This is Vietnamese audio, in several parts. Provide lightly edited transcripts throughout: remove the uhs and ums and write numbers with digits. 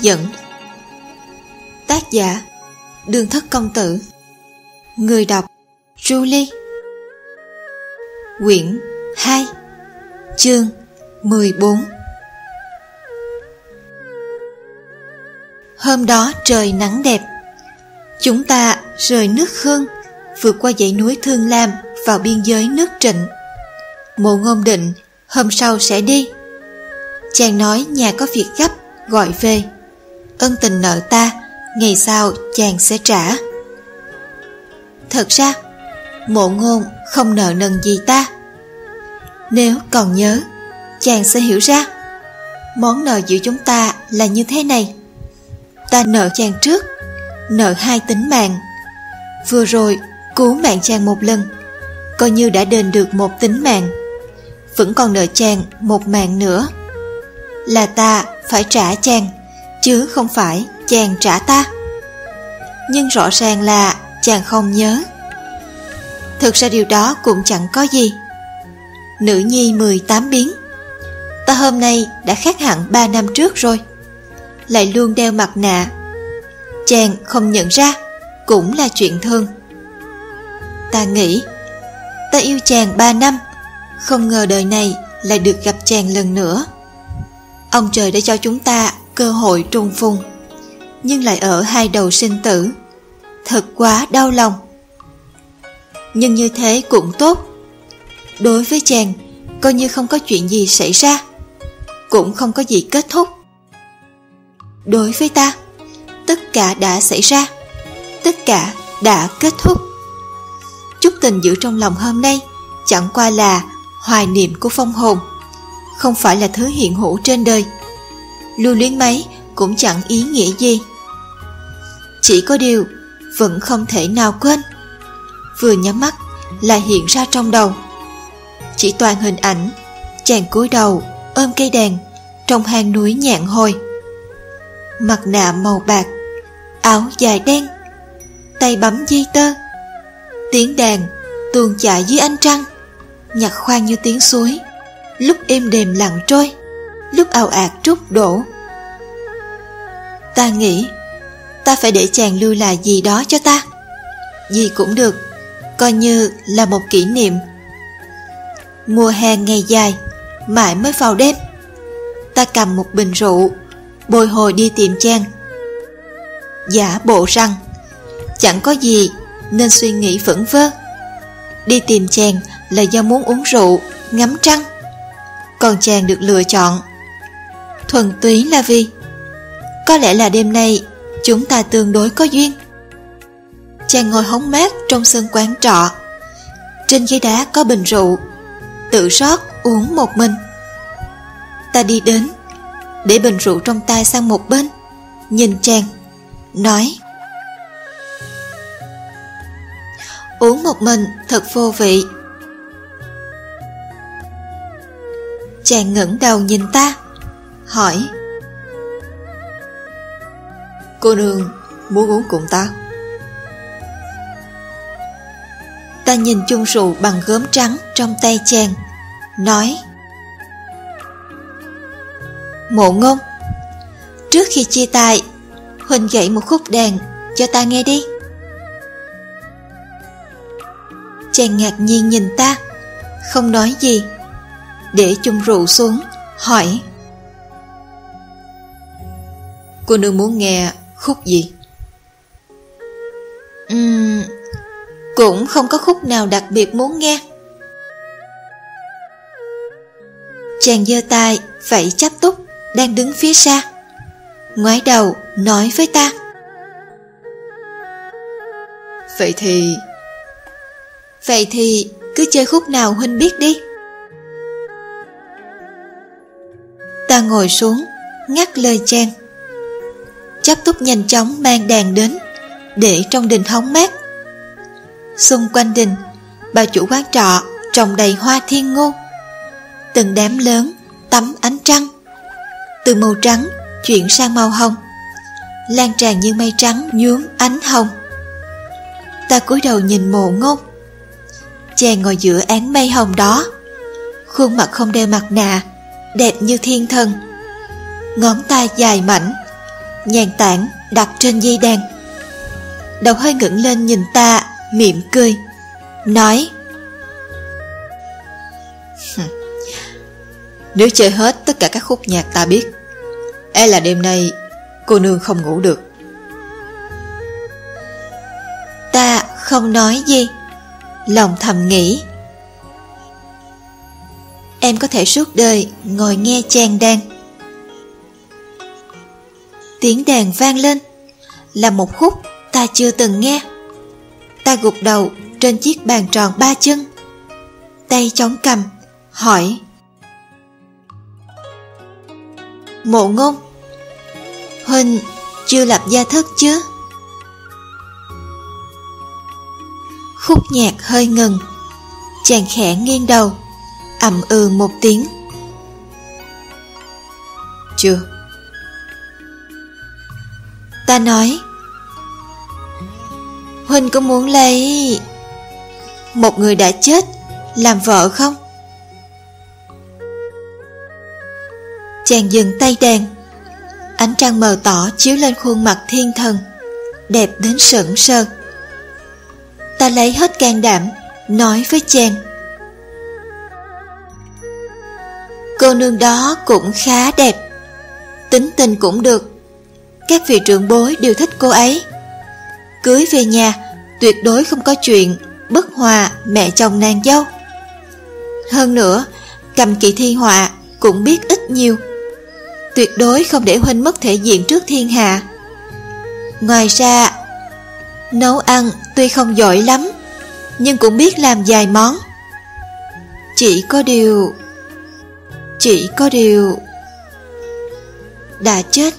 dẫn. Tác giả Đường Thất Công Tử. Người đọc Julie. Quyển 2, chương 14. Hôm đó trời nắng đẹp. Chúng ta rời nước Khương, vượt qua dãy núi Thương Lam vào biên giới nước Trịnh. Mộ Ngôn định hôm sau sẽ đi. Chàng nói nhà có việc gấp, gọi về. Ân tình nợ ta, ngày sau chàng sẽ trả. Thật ra, Mộ Ngôn không nợ nần gì ta. Nếu còn nhớ, chàng sẽ hiểu ra. Món nợ giữa chúng ta là như thế này. Ta nợ chàng trước, nợ 2 tính mạng. Vừa rồi cứu mạng chàng một lần, coi như đã đền được 1 tính mạng. Vẫn còn nợ chàng 1 mạng nữa. Là ta phải trả chàng, chứ không phải chàng trả ta. Nhưng rõ ràng là chàng không nhớ. Thực ra điều đó cũng chẳng có gì. Nữ nhi 18 biến. Ta hôm nay đã khác hẳn 3 năm trước rồi. Lại luôn đeo mặt nạ. Chàng không nhận ra cũng là chuyện thường. Ta nghĩ ta yêu chàng 3 năm, không ngờ đời này lại được gặp chàng lần nữa. Ông trời đã cho chúng ta cơ hội trùng phùng, nhưng lại ở hai đầu sinh tử. Thật quá đau lòng. Nhưng như thế cũng tốt. Đối với chàng, coi như không có chuyện gì xảy ra, cũng không có gì kết thúc. Đối với ta, tất cả đã xảy ra, tất cả đã kết thúc. Chút tình giữ trong lòng hôm nay chẳng qua là hoài niệm của phong hồn, không phải là thứ hiện hữu trên đời. Lưu luyến mấy cũng chẳng ý nghĩa gì. Chỉ có điều vẫn không thể nào quên. Vừa nhắm mắt là hiện ra trong đầu. Chỉ toàn hình ảnh chàng cúi đầu ôm cây đàn trong hang núi Nhạn Hồi. Mặt nạ màu bạc, áo dài đen, tay bấm dây tơ. Tiếng đàn tuôn chảy dưới ánh trăng, nhạc khoan như tiếng suối, lúc êm đềm lặng trôi, lúc ào ạt trút đổ. Ta nghĩ ta phải để chàng lưu lại gì đó cho ta. Gì cũng được, coi như là một kỷ niệm. Mùa hè ngày dài, mãi mới vào đêm, ta cầm một bình rượu, bồi hồi đi tìm chàng. Giả bộ rằng chẳng có gì nên suy nghĩ vẩn vơ. Đi tìm chàng là do muốn uống rượu, ngắm trăng. Còn chàng được lựa chọn thuần túy là vì có lẽ là đêm nay chúng ta tương đối có duyên. Chàng ngồi hóng mát trong sân quán trọ. Trên ghế đá có bình rượu, tự rót uống một mình. Ta đi đến, để bình rượu trong tay sang một bên, nhìn chàng, nói: uống một mình thật vô vị. Chàng ngẩng đầu nhìn ta, hỏi: cô nương muốn uống cùng ta? Ta nhìn chung rượu bằng gốm trắng trong tay chàng, nói: Mộ Ngôn, trước khi chia tay, Huỳnh gảy một khúc đàn cho ta nghe đi. Chàng ngạc nhiên nhìn ta, không nói gì, để chung rượu xuống, hỏi: cô nương muốn nghe khúc gì? Cũng không có khúc nào đặc biệt muốn nghe. Chàng giơ tay vẫy Chắp Túc đang đứng phía xa, ngoái đầu nói với ta: Vậy thì cứ chơi khúc nào huynh biết đi. Ta ngồi xuống ngắt lời chàng. Chắp Túc nhanh chóng mang đàn đến, để trong đình hóng mát. Xung quanh đình, bà chủ quán trọ trồng đầy hoa thiên ngôn. Từng đám lớn tắm ánh trăng, từ màu trắng chuyển sang màu hồng, lan tràn như mây trắng nhuốm ánh hồng. Ta cúi đầu nhìn Mộ Ngôn. Chàng ngồi giữa áng mây hồng đó, khuôn mặt không đeo mặt nạ, đẹp như thiên thần. Ngón tay dài mảnh, nhàn tản đặt trên dây đàn. Đầu hơi ngẩng lên nhìn ta, mỉm cười, nói: Nếu chơi hết tất cả các khúc nhạc ta biết, e là đêm nay cô nương không ngủ được. Ta không nói gì, lòng thầm nghĩ: Em có thể suốt đời ngồi nghe chàng đàn. Tiếng đàn vang lên, là một khúc ta chưa từng nghe. Ta gục đầu trên chiếc bàn tròn 3 chân, tay chống cằm, hỏi: Mộ Ngôn, huynh chưa lập gia thất chứ? Khúc nhạc hơi ngừng, chàng khẽ nghiêng đầu, ậm ừ một tiếng: Chưa. Ta nói: Huynh có muốn lấy một người đã chết làm vợ không? Chàng dừng tay đàn. Ánh trăng mờ tỏ chiếu lên khuôn mặt thiên thần, đẹp đến sững sờ. Ta lấy hết can đảm nói với chàng: Cô nương đó cũng khá đẹp, tính tình cũng được. Các vị trưởng bối đều thích cô ấy. Cưới về nhà tuyệt đối không có chuyện bất hòa mẹ chồng nàng dâu. Hơn nữa, cầm kỵ thi họa cũng biết ít nhiều, tuyệt đối không để huynh mất thể diện trước thiên hạ. Ngoài ra, nấu ăn tuy không giỏi lắm, nhưng cũng biết làm vài món. Chỉ có điều đã chết.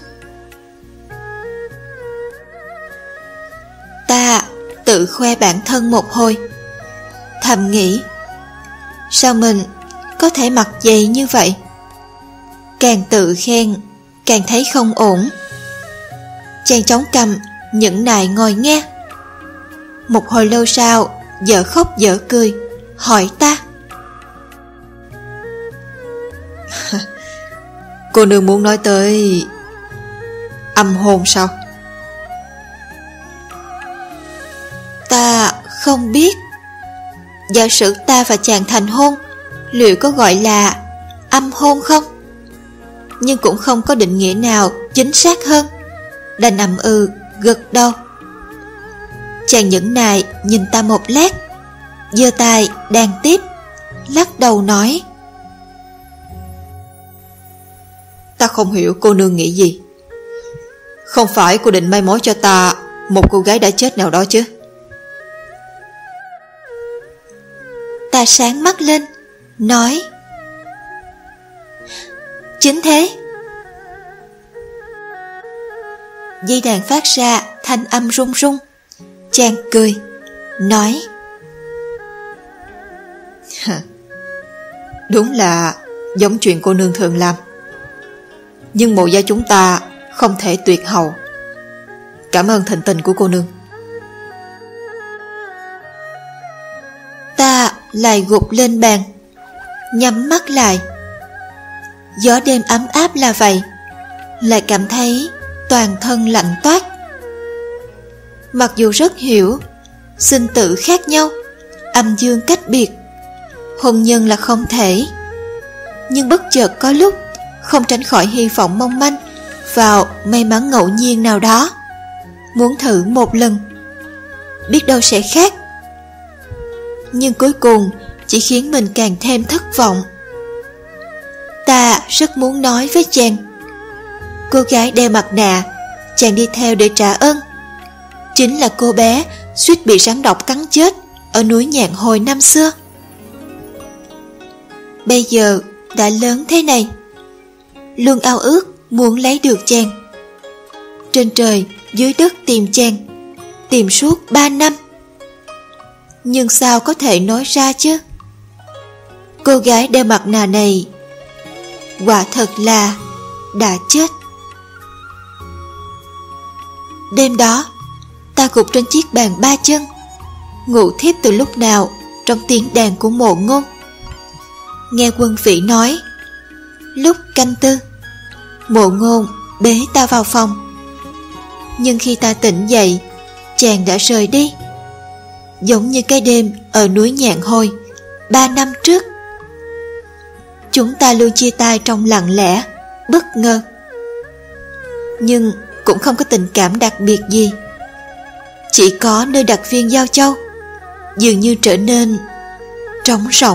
Ta tự khoe bản thân một hồi, thầm nghĩ: Sao mình có thể mặc dày như vậy? Càng tự khen càng thấy không ổn. Chàng chống cằm nhẫn nại ngồi nghe. Một hồi lâu sau, dở khóc dở cười, hỏi ta: Cô nương muốn nói tới âm hôn sao? Ta không biết. Giả sử ta và chàng thành hôn, liệu có gọi là âm hôn không? Nhưng cũng không có định nghĩa nào chính xác hơn, đành ậm ừ gật đầu. Chàng nhẫn nại nhìn ta một lát, giơ tay đàn tiếp, lắc đầu nói: Ta không hiểu cô nương nghĩ gì. Không phải cô định mai mối cho ta một cô gái đã chết nào đó chứ? Ta sáng mắt lên, nói: Chính thế. Dây đàn phát ra thanh âm rung rung. Chàng cười, nói: Đúng là giống chuyện cô nương thường làm, nhưng mộ gia chúng ta không thể tuyệt hậu. Cảm ơn thịnh tình của cô nương. Ta lại gục lên bàn, nhắm mắt lại. Gió đêm ấm áp là vậy, lại cảm thấy toàn thân lạnh toát. Mặc dù rất hiểu sinh tử khác nhau, âm dương cách biệt, hôn nhân là không thể, nhưng bất chợt có lúc không tránh khỏi hy vọng mong manh vào may mắn ngẫu nhiên nào đó. Muốn thử một lần, biết đâu sẽ khác. Nhưng cuối cùng chỉ khiến mình càng thêm thất vọng. Ta rất muốn nói với chàng: Cô gái đeo mặt nạ chàng đi theo để trả ơn chính là cô bé suýt bị rắn độc cắn chết ở núi Nhạn Hồi năm xưa. Bây giờ đã lớn thế này, luôn ao ước muốn lấy được chàng. Trên trời dưới đất tìm chàng, tìm suốt 3 năm. Nhưng sao có thể nói ra chứ? Cô gái đeo mặt nạ này quả thật là đã chết. Đêm đó, ta gục trên chiếc bàn 3 chân, ngủ thiếp từ lúc nào trong tiếng đàn của Mộ Ngôn. Nghe quân vị nói, lúc canh tư, Mộ Ngôn bế ta vào phòng, Nhưng khi ta tỉnh dậy, chàng đã rời đi, giống như cái đêm ở núi Nhạn Hồi 3 năm trước. Chúng ta luôn chia tay trong lặng lẽ, bất ngờ, nhưng cũng không có tình cảm đặc biệt gì. Chỉ có nơi đặt viên giao châu dường như trở nên trống rỗng.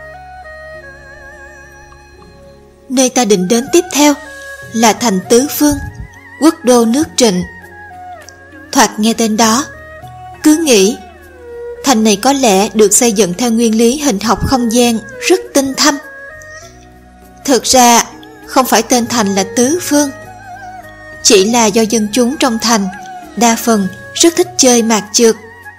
Nơi ta định đến tiếp theo là thành Tứ Phương, quốc đô nước Trịnh. Thoạt nghe tên đó, cứ nghĩ thành này có lẽ được xây dựng theo nguyên lý hình học không gian rất tinh thâm. Thực ra không phải tên thành là Tứ Phương, chỉ là do dân chúng trong thành đa phần rất thích chơi mạc trượt.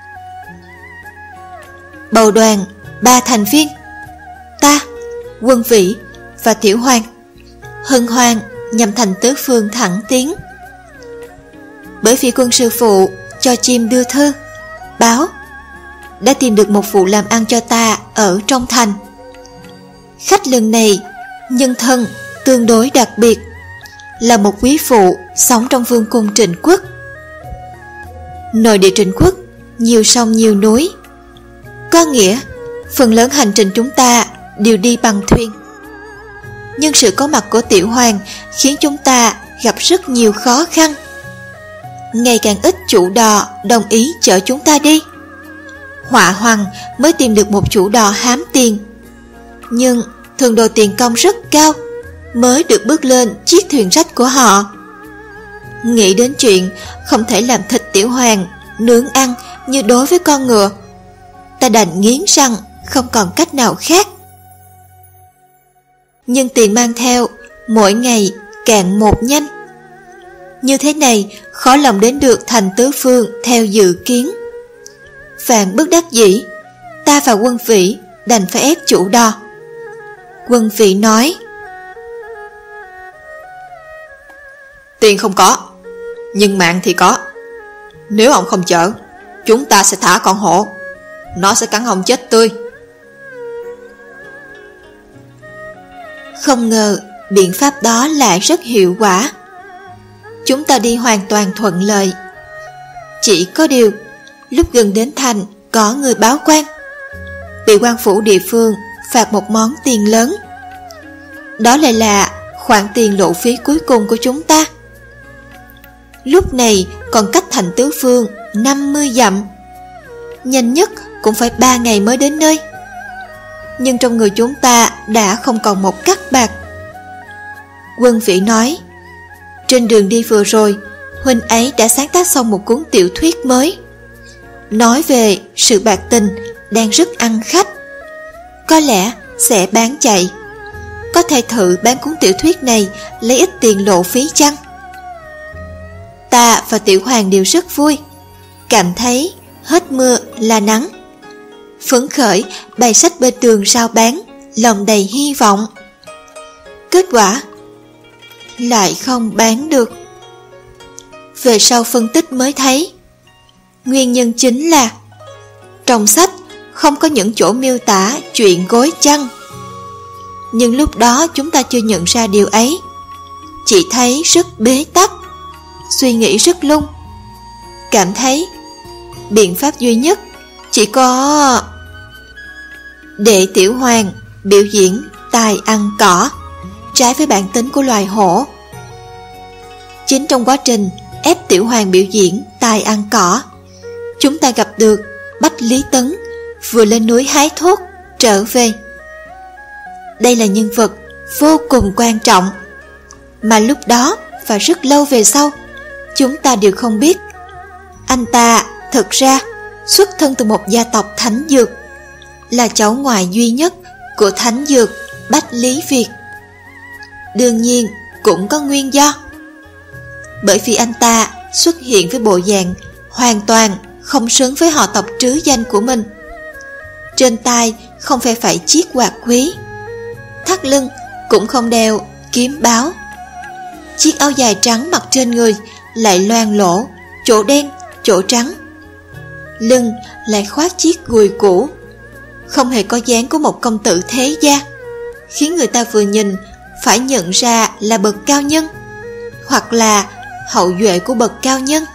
Bầu đoàn 3 thành viên, ta, Quân Vĩ và Tiểu Hoàng, hân hoan nhằm thành Tứ Phương thẳng tiến. Bởi vì quân sư phụ cho chim đưa thư báo đã tìm được một vụ làm ăn cho ta ở trong thành. Khách lần này nhân thân tương đối đặc biệt, là một quý phụ sống trong vương cung Trịnh Quốc. Nội địa Trịnh Quốc nhiều sông nhiều núi, có nghĩa phần lớn hành trình chúng ta đều đi bằng thuyền. Nhưng sự có mặt của Tiểu Hoàng khiến chúng ta gặp rất nhiều khó khăn. Ngày càng ít chủ đò đồng ý chở chúng ta đi. Họa Hoàng mới tìm được một chủ đò hám tiền, nhưng thường đòi tiền công rất cao mới được bước lên chiếc thuyền rách của họ. Nghĩ đến chuyện không thể làm thịt Tiểu Hoàng nướng ăn như đối với con ngựa, ta đành nghiến răng không còn cách nào khác. Nhưng tiền mang theo mỗi ngày cạn một nhanh. Như thế này khó lòng đến được thành Tứ Phương theo dự kiến. Vạn bất đắc dĩ, ta và Quân Vĩ đành phải ép chủ đò. Quân Vĩ nói: tiền không có, nhưng mạng thì có. Nếu ông không chở, chúng ta sẽ thả con hổ, nó sẽ cắn ông chết tươi. Không ngờ biện pháp đó lại rất hiệu quả. Chúng ta đi hoàn toàn thuận lợi. Chỉ có điều, lúc gần đến thành có người báo quan, bị quan phủ địa phương phạt một món tiền lớn. Đó lại là khoản tiền lộ phí cuối cùng của chúng ta. Lúc này còn cách thành Tứ Phương 50 dặm, nhanh nhất cũng phải 3 ngày mới đến nơi. Nhưng trong người chúng ta đã không còn một cắc bạc. Quân Vĩ nói: trên đường đi vừa rồi, huynh ấy đã sáng tác xong một cuốn tiểu thuyết mới, nói về sự bạc tình đang rất ăn khách. Có lẽ sẽ bán chạy. Có thể thử bán cuốn tiểu thuyết này lấy ít tiền lộ phí chăng? Ta và Tiểu Hoàng đều rất vui, cảm thấy hết mưa là nắng. Phấn khởi bày sách bên đường rao bán, lòng đầy hy vọng. Kết quả lại không bán được. Về sau phân tích mới thấy, nguyên nhân chính là trong sách không có những chỗ miêu tả chuyện gối chăn. Nhưng lúc đó chúng ta chưa nhận ra điều ấy, chỉ thấy rất bế tắc, suy nghĩ rất lung, cảm thấy biện pháp duy nhất chỉ có để Tiểu Hoàng biểu diễn tài ăn cỏ, trái với bản tính của loài hổ. Chính trong quá trình ép Tiểu Hoàng biểu diễn tài ăn cỏ, chúng ta gặp được Bách Lý Tấn vừa lên núi hái thuốc trở về. Đây là nhân vật vô cùng quan trọng, mà lúc đó và rất lâu về sau chúng ta đều không biết. Anh ta thực ra xuất thân từ một gia tộc thánh dược, là cháu ngoại duy nhất của thánh dược Bách Lý Việt. Đương nhiên cũng có nguyên do, bởi vì anh ta xuất hiện với bộ dạng hoàn toàn không xứng với họ tộc trứ danh của mình. Trên tai không phải chiếc quạt quý, thắt lưng cũng không đeo kiếm báo. Chiếc áo dài trắng mặc trên người lại loang lỗ, chỗ đen, chỗ trắng. Lưng lại khoác chiếc gùi cũ, không hề có dáng của một công tử thế gia, khiến người ta vừa nhìn phải nhận ra là bậc cao nhân, hoặc là hậu duệ của bậc cao nhân.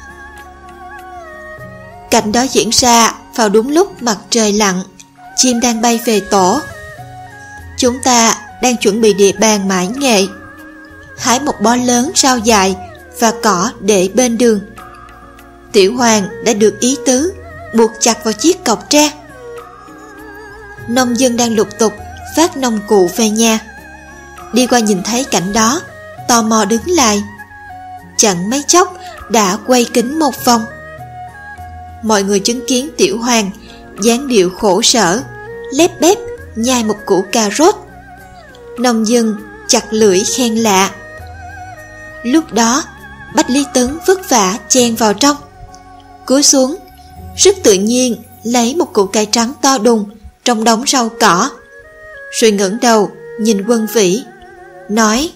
Cảnh đó diễn ra vào đúng lúc mặt trời lặn, chim đang bay về tổ. Chúng ta đang chuẩn bị địa bàn mãi nghệ, hái một bó lớn rau dại và cỏ để bên đường. Tiểu Hoàng đã được ý tứ buộc chặt vào chiếc cọc tre. Nông dân đang lục tục vác nông cụ về nhà. Đi qua nhìn thấy cảnh đó, tò mò đứng lại. Chẳng mấy chốc đã quay kính một vòng. Mọi người chứng kiến Tiểu Hoàng dáng điệu khổ sở, lép bép nhai một củ cà rốt. Nông dân chặt lưỡi khen lạ. Lúc đó Bách Lý Tấn vất vả chen vào trong, cúi xuống rất tự nhiên lấy một củ cải trắng to đùng trong đống rau cỏ, rồi ngẩng đầu nhìn Quân Vĩ, nói: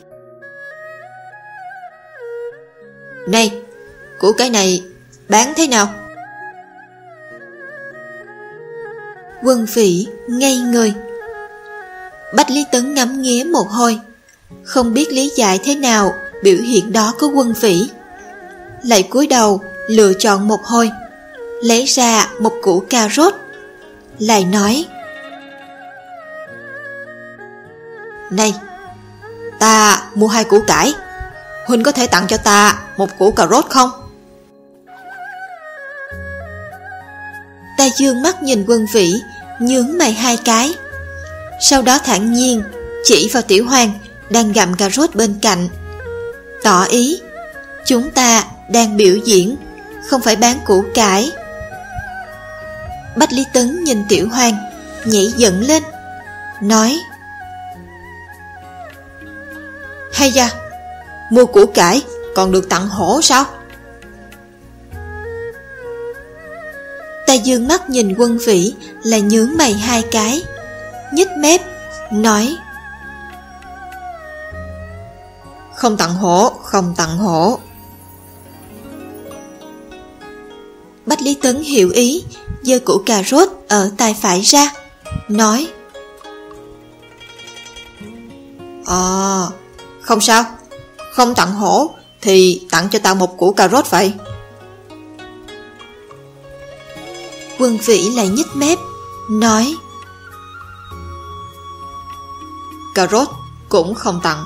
"Này, củ cải này bán thế nào?" Quân Vĩ ngây người. Bách Lý Tấn ngắm nghía một hồi, không biết lý giải thế nào biểu hiện đó của Quân Vĩ, lại cúi đầu lựa chọn một hồi, lấy ra một củ cà rốt, lại nói: "Này, ta mua 2 củ cải, huynh có thể tặng cho ta một củ cà rốt không?" Ta dương mắt nhìn Quân Vĩ, nhướng mày 2 cái, sau đó thản nhiên chỉ vào Tiểu Hoàng đang gặm cà rốt bên cạnh, tỏ ý chúng ta đang biểu diễn, không phải bán củ cải. Bách Lý Tấn nhìn Tiểu Hoàng, nhảy dựng lên, nói: "Hay da, mua củ cải còn được tặng hổ sao?" Ta dương mắt nhìn Quân Vĩ, là nhướng mày 2 cái, nhếch mép, nói: "Không tặng hổ, không tặng hổ." Bách Lý Tấn hiểu ý, giơ củ cà rốt ở tay phải ra, nói: "Không sao, không tặng hổ thì tặng cho ta một củ cà rốt vậy." Quân Vĩ lại nhếch mép, nói: "Cà rốt cũng không tặng."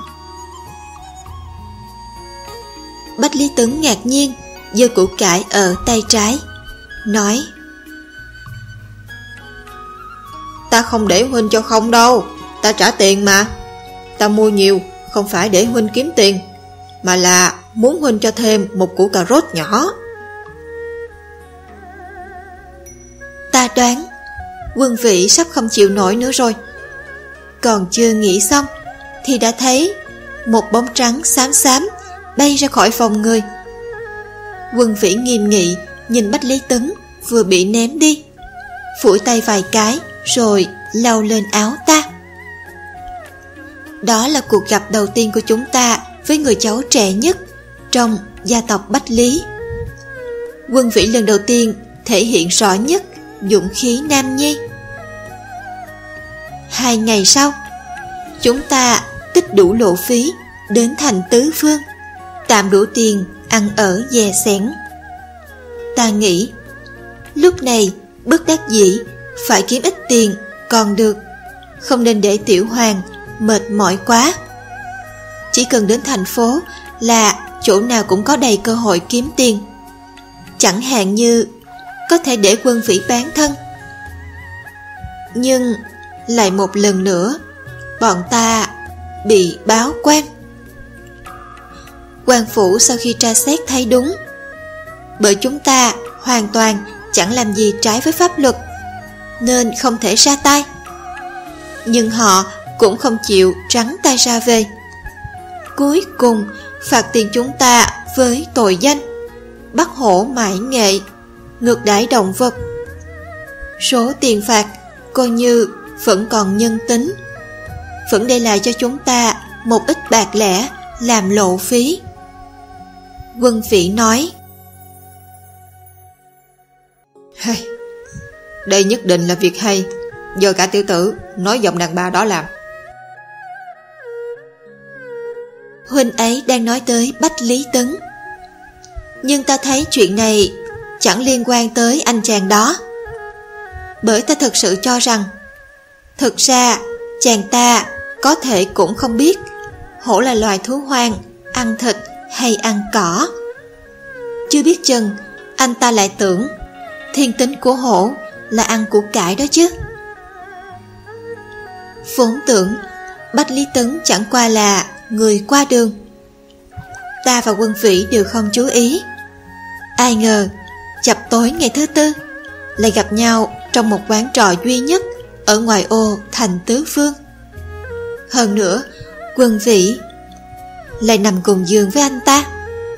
Bách Lý Tấn ngạc nhiên, giơ củ cải ở tay trái, nói: "Ta không để huynh cho không đâu, ta trả tiền mà. Ta mua nhiều không phải để huynh kiếm tiền, mà là muốn huynh cho thêm một củ cà rốt nhỏ." Ta đoán Quân Vĩ sắp không chịu nổi nữa rồi. Còn chưa nghĩ xong thì đã thấy một bóng trắng xám xám bay ra khỏi phòng người. Quân Vĩ nghiêm nghị nhìn Bách Lý Tấn vừa bị ném đi, phủi tay vài cái rồi lau lên áo ta. Đó là cuộc gặp đầu tiên của chúng ta với người cháu trẻ nhất trong gia tộc Bách Lý. Quân Vĩ lần đầu tiên thể hiện rõ nhất dũng khí nam nhi. 2 ngày sau, chúng ta tích đủ lộ phí đến thành Tứ Phương, tạm đủ tiền ăn ở dè xẻn. Ta nghĩ lúc này bất đắc dĩ phải kiếm ít tiền còn được, không nên để Tiểu Hoàng mệt mỏi quá. Chỉ cần đến thành phố là chỗ nào cũng có đầy cơ hội kiếm tiền. Chẳng hạn như có thể để Quân Vĩ bán thân. Nhưng lại một lần nữa bọn ta bị báo quan. Quan phủ sau khi tra xét thấy đúng, bởi chúng ta hoàn toàn chẳng làm gì trái với pháp luật nên không thể ra tay. Nhưng họ cũng không chịu trắng tay ra về. Cuối cùng phạt tiền chúng ta với tội danh bắt hổ mãi nghệ, ngược đãi động vật. Số tiền phạt coi như vẫn còn nhân tính, vẫn để lại cho chúng ta một ít bạc lẻ làm lộ phí. Quân Vĩ nói: "Hay, đây nhất định là việc hay, do cả tiểu tử nói giọng đàn bà đó làm." Huynh ấy đang nói tới Bách Lý Tấn. Nhưng ta thấy chuyện này chẳng liên quan tới anh chàng đó. Bởi ta thật sự cho rằng, thực ra chàng ta có thể cũng không biết hổ là loài thú hoang, ăn thịt hay ăn cỏ. Chưa biết chừng anh ta lại tưởng thiên tính của hổ là ăn củ cải đó chứ. Vốn tưởng Bách Lý Tấn chẳng qua là người qua đường, ta và Quân Vĩ đều không chú ý. Ai ngờ chập tối ngày thứ tư lại gặp nhau trong một quán trọ duy nhất ở ngoài ô thành Tứ Phương. Hơn nữa Quân Vĩ lại nằm cùng giường với anh ta.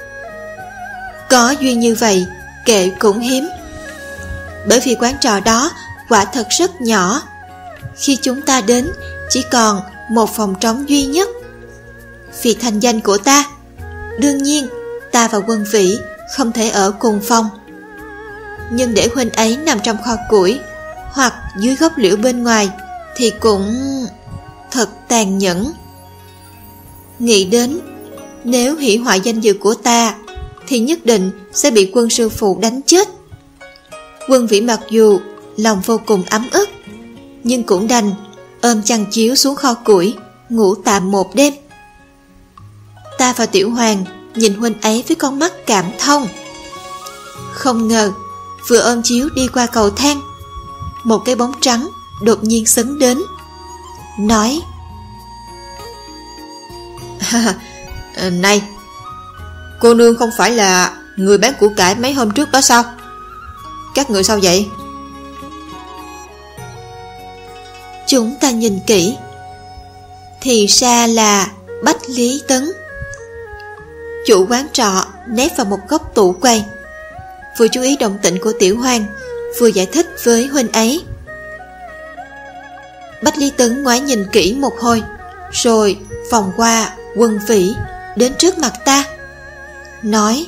Có duyên như vậy kệ cũng hiếm, bởi vì quán trọ đó quả thật rất nhỏ. Khi chúng ta đến chỉ còn một phòng trống duy nhất. Vì thành danh của ta, đương nhiên ta và Quân Vĩ không thể ở cùng phòng. Nhưng để huynh ấy nằm trong kho củi hoặc dưới gốc liễu bên ngoài thì cũng thật tàn nhẫn. Nghĩ đến nếu hủy hoại danh dự của ta thì nhất định sẽ bị Quân sư phụ đánh chết. Quân Vĩ mặc dù lòng vô cùng ấm ức, nhưng cũng đành ôm chăn chiếu xuống kho củi ngủ tạm một đêm. Ta và Tiểu Hoàng nhìn huynh ấy với con mắt cảm thông. Không ngờ vừa ôm chiếu đi qua cầu thang, một cái bóng trắng đột nhiên sấn đến, nói: Này, cô nương không phải là người bán củ cải mấy hôm trước đó sao? Các người sao vậy? Chúng ta nhìn kỹ, thì ra là Bách Lý Tấn. Chủ quán trọ nép vào một góc tủ quầy, vừa chú ý động tĩnh của Tiểu Hoàng, vừa giải thích với huynh ấy. Bách Lý Tấn ngoái nhìn kỹ một hồi, rồi vòng qua Quân Vĩ đến trước mặt ta, nói: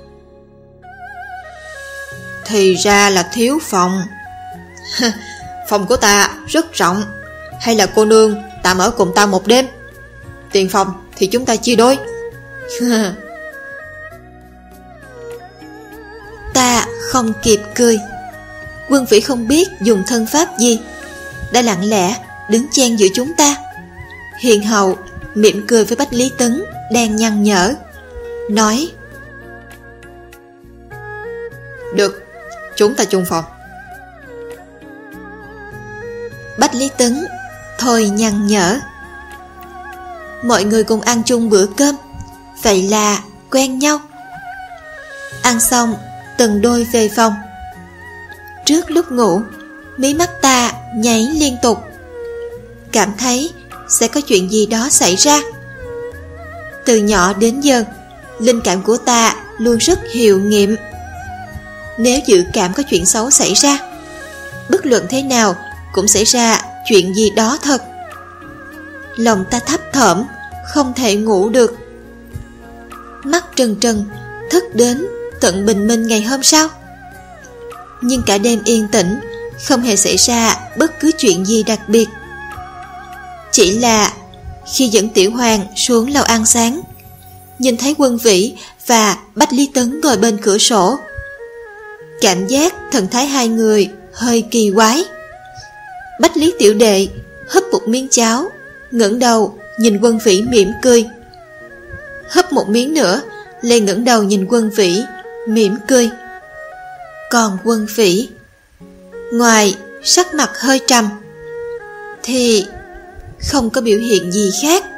Thì ra là thiếu phòng. Phòng của ta rất rộng, hay là cô nương tạm ở cùng ta một đêm? Tiền phòng thì chúng ta chia đôi. Ta không kịp cười. Quân Vĩ không biết dùng thân pháp gì, đã lặng lẽ đứng chen giữa chúng ta. Hiền hậu mỉm cười với Bách Lý Tấn đang nhăn nhở, nói: Được, chúng ta chung phòng. Bách Lý Tấn thôi nhăn nhở. Mọi người cùng ăn chung bữa cơm, vậy là quen nhau. Ăn xong từng đôi về phòng. Trước lúc ngủ, mí mắt ta nháy liên tục, cảm thấy sẽ có chuyện gì đó xảy ra. Từ nhỏ đến giờ, linh cảm của ta luôn rất hiệu nghiệm. Nếu dự cảm có chuyện xấu xảy ra, bất luận thế nào cũng xảy ra chuyện gì đó thật. Lòng ta thấp thỏm, không thể ngủ được. Mắt trừng trừng thức đến tận bình minh ngày hôm sau. Nhưng cả đêm yên tĩnh, không hề xảy ra bất cứ chuyện gì đặc biệt. Chỉ là khi dẫn Tiểu Hoàng xuống lầu ăn sáng, nhìn thấy Quân Vĩ và Bách Lý Tấn ngồi bên cửa sổ, cảm giác thần thái hai người hơi kỳ quái. Bách Lý tiểu đệ húp một miếng cháo, ngẩng đầu nhìn Quân Vĩ mỉm cười. Húp một miếng nữa, lại ngẩng đầu nhìn Quân Vĩ mỉm cười. Còn Quân Vĩ, ngoài sắc mặt hơi trầm thì không có biểu hiện gì khác.